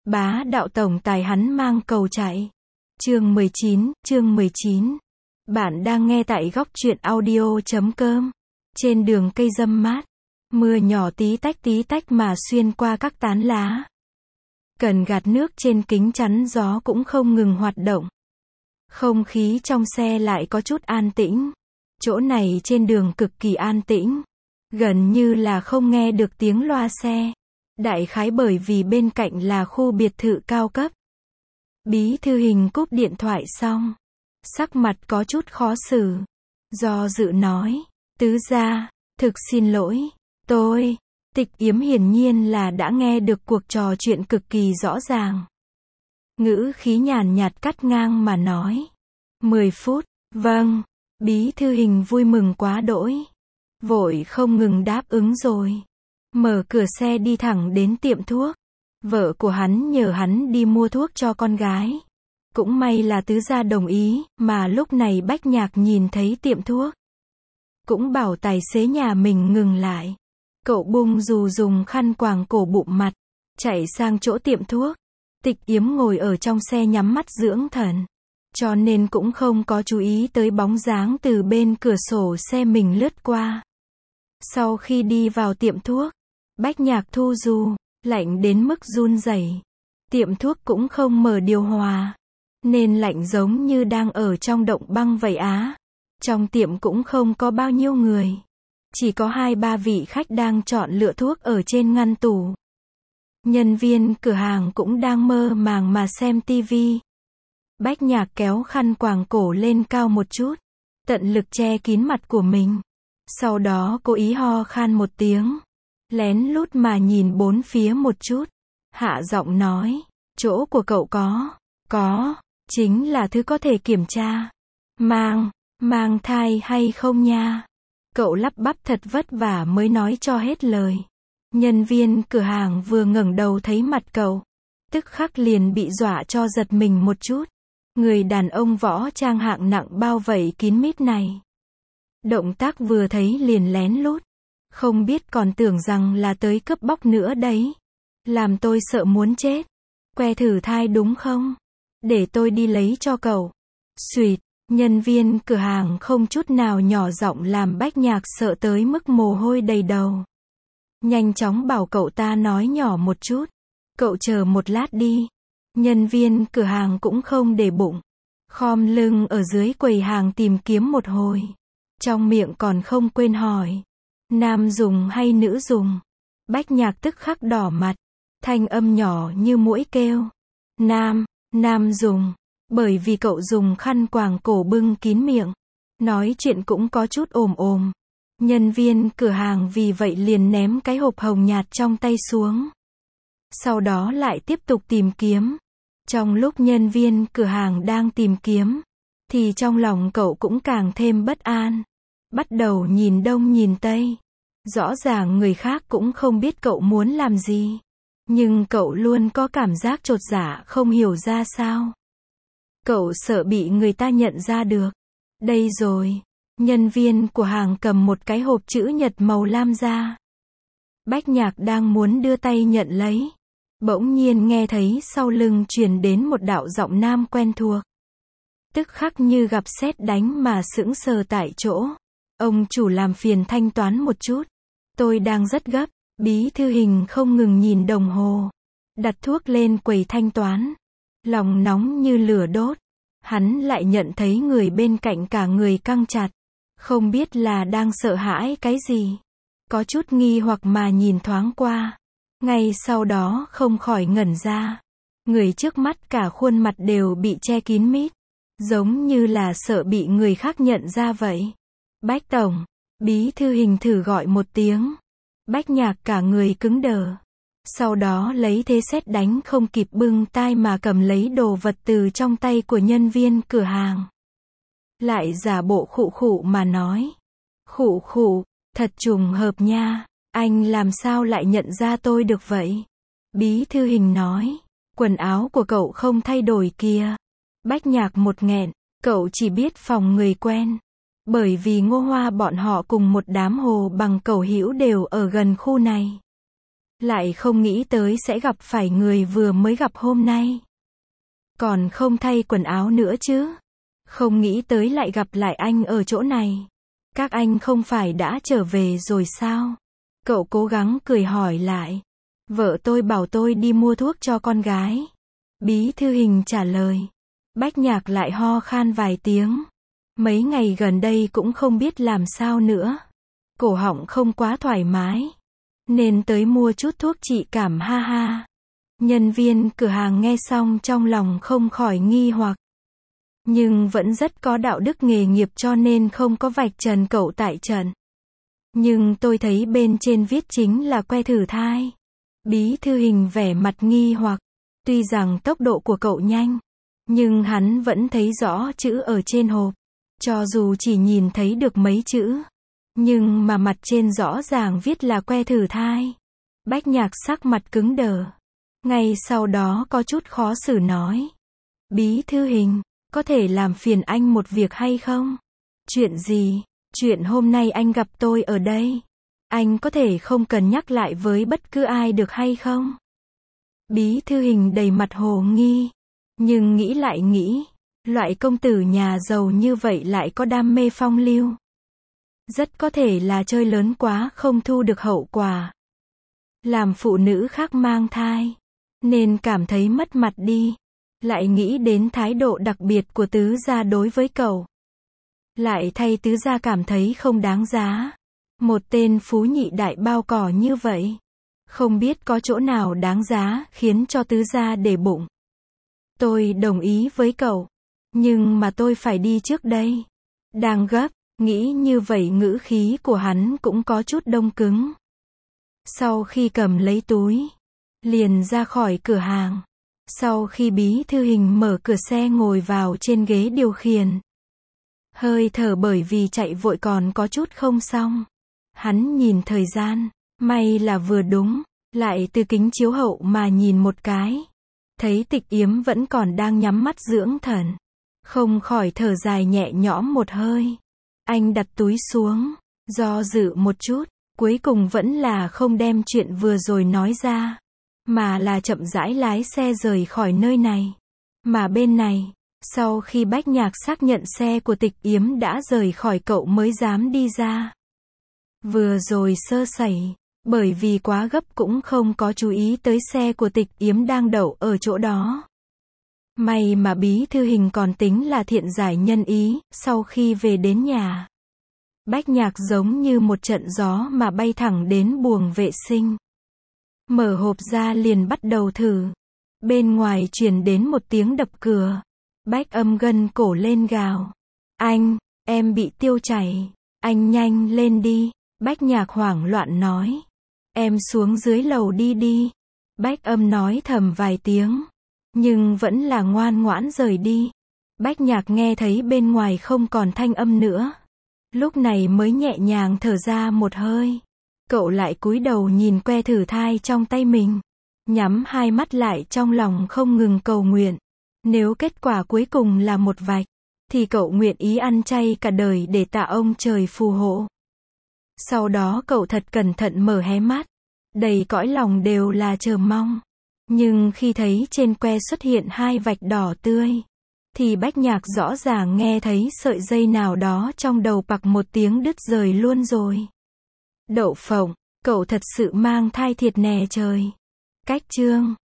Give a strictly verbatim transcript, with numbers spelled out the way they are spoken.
Bá đạo tổng tài hắn mang cầu chạy. Chương mười chín, chương mười chín. Bạn đang nghe tại góc truyện audio chấm com. Trên đường cây râm mát, mưa nhỏ tí tách tí tách mà xuyên qua các tán lá. Cần gạt nước trên kính chắn gió cũng không ngừng hoạt động. Không khí trong xe lại có chút an tĩnh. Chỗ này trên đường cực kỳ an tĩnh. Gần như là không nghe được tiếng loa xe. Đại khái bởi vì bên cạnh là khu biệt thự cao cấp. Bí thư Hình cúp điện thoại xong. Sắc mặt có chút khó xử. Do dự nói, tứ gia, thực xin lỗi, tôi. Tịch Yếm hiển nhiên là đã nghe được cuộc trò chuyện cực kỳ rõ ràng. Ngữ khí nhàn nhạt cắt ngang mà nói. Mười phút, vâng. Bí thư Hình vui mừng quá đỗi. Vội không ngừng đáp ứng rồi. Mở cửa xe đi thẳng đến tiệm thuốc. Vợ của hắn nhờ hắn đi mua thuốc cho con gái. Cũng may là tứ gia đồng ý, mà lúc này Bách Nhạc nhìn thấy tiệm thuốc. Cũng bảo tài xế nhà mình ngừng lại. Cậu bung dù dùng khăn quàng cổ bụm mặt, chạy sang chỗ tiệm thuốc. Tịch Yếm ngồi ở trong xe nhắm mắt dưỡng thần. Cho nên cũng không có chú ý tới bóng dáng từ bên cửa sổ xe mình lướt qua. Sau khi đi vào tiệm thuốc, Bách Nhạc thu dù, lạnh đến mức run rẩy. Tiệm thuốc cũng không mở điều hòa, nên lạnh giống như đang ở trong động băng vậy á. Trong tiệm cũng không có bao nhiêu người. Chỉ có hai ba vị khách đang chọn lựa thuốc ở trên ngăn tủ. Nhân viên cửa hàng cũng đang mơ màng mà xem tivi. Bách Nhạc kéo khăn quàng cổ lên cao một chút, tận lực che kín mặt của mình. Sau đó cố ý ho khan một tiếng, lén lút mà nhìn bốn phía một chút. Hạ giọng nói, chỗ của cậu có, có, chính là thứ có thể kiểm tra. Mang, mang thai hay không nha? Cậu lắp bắp thật vất vả mới nói cho hết lời. Nhân viên cửa hàng vừa ngẩng đầu thấy mặt cậu, tức khắc liền bị dọa cho giật mình một chút. Người đàn ông võ trang hạng nặng bao vây kín mít này. Động tác vừa thấy liền lén lút. Không biết còn tưởng rằng là tới cướp bóc nữa đấy. Làm tôi sợ muốn chết. Que thử thai đúng không? Để tôi đi lấy cho cậu. Xuyệt, nhân viên cửa hàng không chút nào nhỏ giọng làm Bách Nhạc sợ tới mức mồ hôi đầy đầu. Nhanh chóng bảo cậu ta nói nhỏ một chút. Cậu chờ một lát đi. Nhân viên cửa hàng cũng không để bụng. Khom lưng ở dưới quầy hàng tìm kiếm một hồi. Trong miệng còn không quên hỏi. Nam dùng hay nữ dùng? Bách Nhạc tức khắc đỏ mặt. Thanh âm nhỏ như muỗi kêu. Nam, nam dùng. Bởi vì cậu dùng khăn quàng cổ bưng kín miệng. Nói chuyện cũng có chút ồm ồm. Nhân viên cửa hàng vì vậy liền ném cái hộp hồng nhạt trong tay xuống. Sau đó lại tiếp tục tìm kiếm. Trong lúc nhân viên cửa hàng đang tìm kiếm, thì trong lòng cậu cũng càng thêm bất an. Bắt đầu nhìn đông nhìn tây. Rõ ràng người khác cũng không biết cậu muốn làm gì. Nhưng cậu luôn có cảm giác chột dạ không hiểu ra sao. Cậu sợ bị người ta nhận ra được. Đây rồi. Nhân viên của hàng cầm một cái hộp chữ nhật màu lam ra. Bách Nhạc đang muốn đưa tay nhận lấy. Bỗng nhiên nghe thấy sau lưng truyền đến một đạo giọng nam quen thuộc. Tức khắc như gặp sét đánh mà sững sờ tại chỗ. Ông chủ làm phiền thanh toán một chút. Tôi đang rất gấp. Bí thư Hình không ngừng nhìn đồng hồ. Đặt thuốc lên quầy thanh toán. Lòng nóng như lửa đốt. Hắn lại nhận thấy người bên cạnh cả người căng chặt. Không biết là đang sợ hãi cái gì. Có chút nghi hoặc mà nhìn thoáng qua. Ngay sau đó không khỏi ngẩn ra. Người trước mắt cả khuôn mặt đều bị che kín mít. Giống như là sợ bị người khác nhận ra vậy. Bách tổng. Bí thư Hình thử gọi một tiếng. Bách Nhạc cả người cứng đờ. Sau đó lấy thế sét đánh không kịp bưng tai mà cầm lấy đồ vật từ trong tay của nhân viên cửa hàng. Lại giả bộ khụ khụ mà nói. Khụ khụ, thật trùng hợp nha. Anh làm sao lại nhận ra tôi được vậy? Bí thư Hình nói. Quần áo của cậu không thay đổi kìa. Bách Nhạc một nghẹn. Cậu chỉ biết phòng người quen. Bởi vì Ngô Hoa bọn họ cùng một đám hồ bằng cẩu hữu đều ở gần khu này. Lại không nghĩ tới sẽ gặp phải người vừa mới gặp hôm nay. Còn không thay quần áo nữa chứ. Không nghĩ tới lại gặp lại anh ở chỗ này. Các anh không phải đã trở về rồi sao? Cậu cố gắng cười hỏi lại. Vợ tôi bảo tôi đi mua thuốc cho con gái. Bí thư Hình trả lời. Bách Nhạc lại ho khan vài tiếng. Mấy ngày gần đây cũng không biết làm sao nữa. Cổ họng không quá thoải mái. Nên tới mua chút thuốc trị cảm ha ha. Nhân viên cửa hàng nghe xong trong lòng không khỏi nghi hoặc. Nhưng vẫn rất có đạo đức nghề nghiệp cho nên không có vạch trần cậu tại trận. Nhưng tôi thấy bên trên viết chính là que thử thai. Bí thư Hình vẻ mặt nghi hoặc. Tuy rằng tốc độ của cậu nhanh. Nhưng hắn vẫn thấy rõ chữ ở trên hộp. Cho dù chỉ nhìn thấy được mấy chữ. Nhưng mà mặt trên rõ ràng viết là que thử thai. Bách Nhạc sắc mặt cứng đờ. Ngay sau đó có chút khó xử nói. Bí thư Hình, có thể làm phiền anh một việc hay không? Chuyện gì? Chuyện hôm nay anh gặp tôi ở đây. Anh có thể không cần nhắc lại với bất cứ ai được hay không? Bí thư Hình đầy mặt hồ nghi. Nhưng nghĩ lại nghĩ. Loại công tử nhà giàu như vậy lại có đam mê phong lưu. Rất có thể là chơi lớn quá không thu được hậu quả. Làm phụ nữ khác mang thai. Nên cảm thấy mất mặt đi. Lại nghĩ đến thái độ đặc biệt của tứ gia đối với cậu. Lại thay tứ gia cảm thấy không đáng giá. Một tên phú nhị đại bao cỏ như vậy. Không biết có chỗ nào đáng giá khiến cho tứ gia để bụng. Tôi đồng ý với cậu. Nhưng mà tôi phải đi trước đây. Đang gấp, nghĩ như vậy ngữ khí của hắn cũng có chút đông cứng. Sau khi cầm lấy túi, liền ra khỏi cửa hàng. Sau khi bí thư Hình mở cửa xe ngồi vào trên ghế điều khiển. Hơi thở bởi vì chạy vội còn có chút không xong. Hắn nhìn thời gian, may là vừa đúng, lại từ kính chiếu hậu mà nhìn một cái. Thấy Tịch Yếm vẫn còn đang nhắm mắt dưỡng thần. Không khỏi thở dài nhẹ nhõm một hơi. Anh đặt túi xuống, do dự một chút, cuối cùng vẫn là không đem chuyện vừa rồi nói ra. Mà là chậm rãi lái xe rời khỏi nơi này. Mà bên này, sau khi Bách Nhạc xác nhận xe của Tịch Yếm đã rời khỏi cậu mới dám đi ra. Vừa rồi sơ sẩy, bởi vì quá gấp cũng không có chú ý tới xe của Tịch Yếm đang đậu ở chỗ đó. May mà bí thư Hình còn tính là thiện giải nhân ý, sau khi về đến nhà. Bách Nhạc giống như một trận gió mà bay thẳng đến buồng vệ sinh. Mở hộp ra liền bắt đầu thử. Bên ngoài truyền đến một tiếng đập cửa. Bách Âm gân cổ lên gào. Anh, em bị tiêu chảy. Anh nhanh lên đi. Bách Nhạc hoảng loạn nói. Em xuống dưới lầu đi đi. Bách Âm nói thầm vài tiếng. Nhưng vẫn là ngoan ngoãn rời đi. Bách Nhạc nghe thấy bên ngoài không còn thanh âm nữa. Lúc này mới nhẹ nhàng thở ra một hơi. Cậu lại cúi đầu nhìn que thử thai trong tay mình. Nhắm hai mắt lại trong lòng không ngừng cầu nguyện. Nếu kết quả cuối cùng là một vạch, thì cậu nguyện ý ăn chay cả đời để tạ ông trời phù hộ. Sau đó cậu thật cẩn thận mở hé mắt. Đầy cõi lòng đều là chờ mong. Nhưng khi thấy trên que xuất hiện hai vạch đỏ tươi, thì Bách Nhạc rõ ràng nghe thấy sợi dây nào đó trong đầu bặc một tiếng đứt rời luôn rồi. Đậu phộng, cậu thật sự mang thai thiệt nè trời. Cách chương